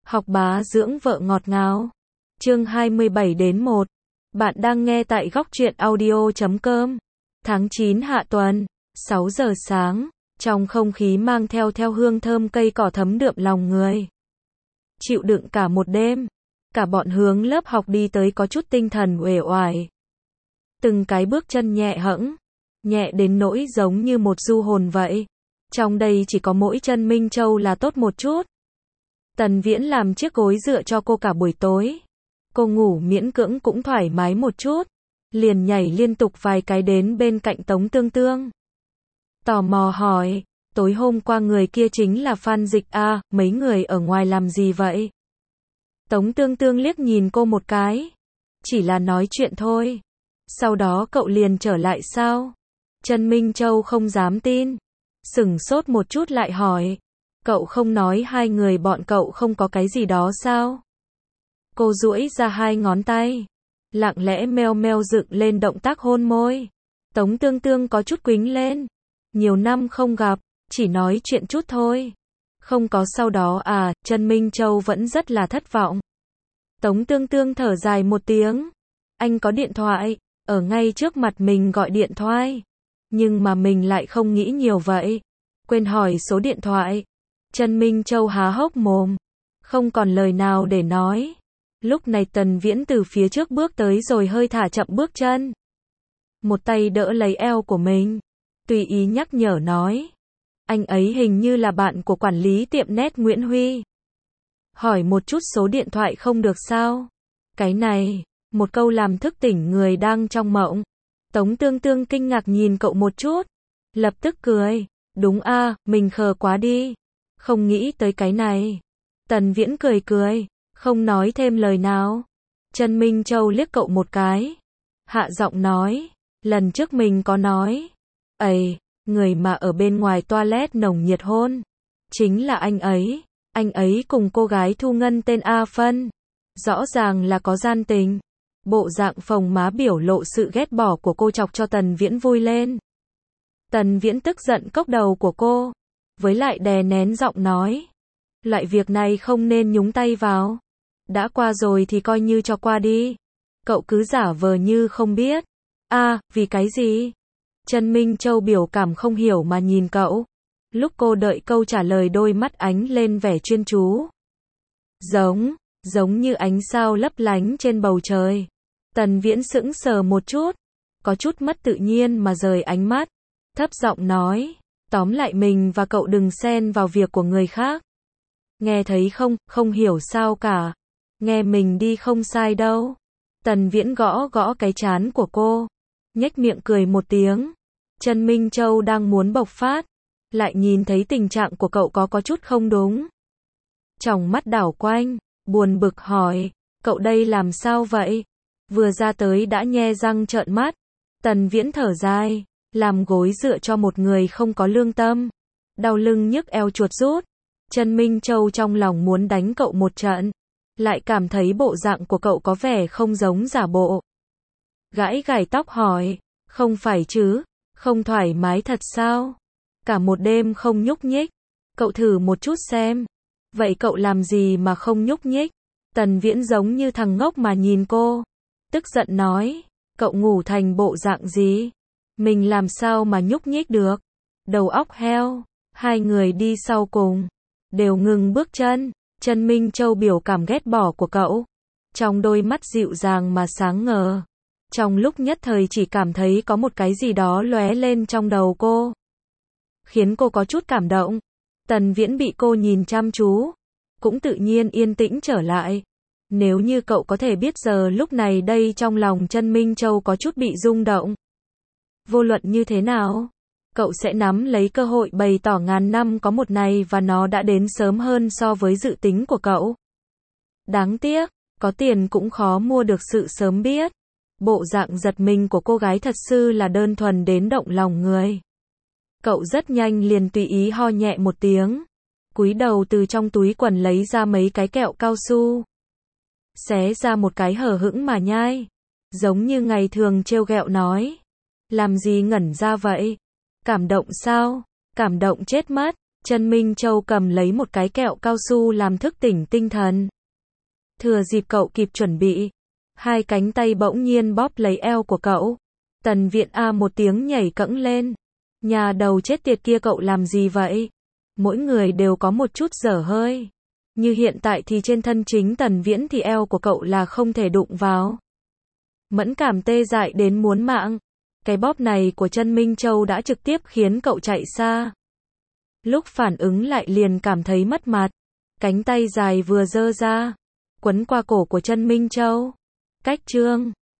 Học bá dưỡng vợ ngọt ngào. Chương 27-1. Bạn đang nghe tại góc truyện audio.com. Tháng 9 hạ tuần, 6 giờ sáng, trong không khí mang theo hương thơm cây cỏ thấm đượm lòng người. Chịu đựng cả một đêm, cả bọn hướng lớp học đi tới có chút tinh thần uể oải. Từng cái bước chân nhẹ hẫng, nhẹ đến nỗi giống như một du hồn vậy. Trong đây chỉ có mỗi chân Minh Châu là tốt một chút. Tần Viễn làm chiếc gối dựa cho cô cả buổi tối. Cô ngủ miễn cưỡng cũng thoải mái một chút, liền nhảy liên tục vài cái đến bên cạnh Tống Tương Tương. Tò mò hỏi, tối hôm qua người kia chính là Phan Dịch à, mấy người ở ngoài làm gì vậy? Tống Tương Tương liếc nhìn cô một cái, chỉ là nói chuyện thôi. Sau đó cậu liền trở lại sao? Trần Minh Châu không dám tin, sửng sốt một chút lại hỏi, cậu không nói hai người bọn cậu không có cái gì đó sao? Cô duỗi ra hai ngón tay, lặng lẽ meo meo dựng lên động tác hôn môi. Tống Tương Tương có chút quính lên, nhiều năm không gặp, chỉ nói chuyện chút thôi. Không có sau đó à? Trần Minh Châu vẫn rất là thất vọng. Tống Tương Tương thở dài một tiếng, anh có điện thoại, ở ngay trước mặt mình gọi điện thoại. Nhưng mà mình lại không nghĩ nhiều vậy, quên hỏi số điện thoại. Trần Minh Châu há hốc mồm, không còn lời nào để nói. Lúc này Tần Viễn từ phía trước bước tới rồi hơi thả chậm bước chân. Một tay đỡ lấy eo của mình, tùy ý nhắc nhở nói, anh ấy hình như là bạn của quản lý tiệm net Nguyễn Huy. Hỏi một chút số điện thoại không được sao? Cái này, một câu làm thức tỉnh người đang trong mộng. Tống Tương Tương kinh ngạc nhìn cậu một chút, lập tức cười, đúng a, mình khờ quá đi, không nghĩ tới cái này. Tần Viễn cười cười, không nói thêm lời nào. Trần Minh Châu liếc cậu một cái, hạ giọng nói, lần trước mình có nói, ấy, người mà ở bên ngoài toilet nồng nhiệt hôn, chính là anh ấy cùng cô gái Thu Ngân tên A Phân, rõ ràng là có gian tình. Bộ dạng phồng má biểu lộ sự ghét bỏ của cô chọc cho Tần Viễn vui lên. Tần Viễn tức giận cốc đầu của cô, với lại đè nén giọng nói, loại việc này không nên nhúng tay vào. Đã qua rồi thì coi như cho qua đi. Cậu cứ giả vờ như không biết. À, vì cái gì? Trần Minh Châu biểu cảm không hiểu mà nhìn cậu. Lúc cô đợi câu trả lời đôi mắt ánh lên vẻ chuyên chú. Giống như ánh sao lấp lánh trên bầu trời. Tần Viễn sững sờ một chút, có chút mất tự nhiên mà rời ánh mắt, thấp giọng nói, tóm lại mình và cậu đừng xen vào việc của người khác. Nghe thấy không hiểu sao cả. Nghe mình đi không sai đâu. Tần Viễn gõ gõ cái trán của cô, nhếch miệng cười một tiếng. Trần Minh Châu đang muốn bộc phát, lại nhìn thấy tình trạng của cậu có chút không đúng. Tròng mắt đảo quanh, buồn bực hỏi, cậu đây làm sao vậy? Vừa ra tới đã nhe răng trợn mắt. Tần Viễn thở dài, làm gối dựa cho một người không có lương tâm. Đau lưng nhức eo chuột rút. Trần Minh Châu trong lòng muốn đánh cậu một trận, lại cảm thấy bộ dạng của cậu có vẻ không giống giả bộ. Gãi gãi tóc hỏi, không phải chứ, không thoải mái thật sao? Cả một đêm không nhúc nhích, cậu thử một chút xem. Vậy cậu làm gì mà không nhúc nhích? Tần Viễn giống như thằng ngốc mà nhìn cô, tức giận nói, cậu ngủ thành bộ dạng gì? Mình làm sao mà nhúc nhích được? Đầu óc heo. Hai người đi sau cùng, đều ngừng bước chân. Trần Minh Châu biểu cảm ghét bỏ của cậu, trong đôi mắt dịu dàng mà sáng ngời. Trong lúc nhất thời chỉ cảm thấy có một cái gì đó lóe lên trong đầu cô, khiến cô có chút cảm động. Tần Viễn bị cô nhìn chăm chú, cũng tự nhiên yên tĩnh trở lại. Nếu như cậu có thể biết giờ lúc này đây trong lòng Trần Minh Châu có chút bị rung động. Vô luận như thế nào, cậu sẽ nắm lấy cơ hội bày tỏ ngàn năm có một này và nó đã đến sớm hơn so với dự tính của cậu. Đáng tiếc, có tiền cũng khó mua được sự sớm biết. Bộ dạng giật mình của cô gái thật sự là đơn thuần đến động lòng người. Cậu rất nhanh liền tùy ý ho nhẹ một tiếng, cúi đầu từ trong túi quần lấy ra mấy cái kẹo cao su, xé ra một cái hờ hững mà nhai, giống như ngày thường trêu ghẹo nói, làm gì ngẩn ra vậy? Cảm động sao? Cảm động chết mất. Trân Minh Châu cầm lấy một cái kẹo cao su làm thức tỉnh tinh thần. Thừa dịp cậu kịp chuẩn bị, hai cánh tay bỗng nhiên bóp lấy eo của cậu. Tần Viện A một tiếng nhảy cẫng lên. Nhà đầu chết tiệt kia, cậu làm gì vậy? Mỗi người đều có một chút dở hơi. Như hiện tại thì trên thân chính Tần Viễn thì eo của cậu là không thể đụng vào. Mẫn cảm tê dại đến muốn mạng. Cái bóp này của Trân Minh Châu đã trực tiếp khiến cậu chạy xa. Lúc phản ứng lại liền cảm thấy mất mặt. Cánh tay dài vừa giơ ra, quấn qua cổ của Trân Minh Châu. Cách chương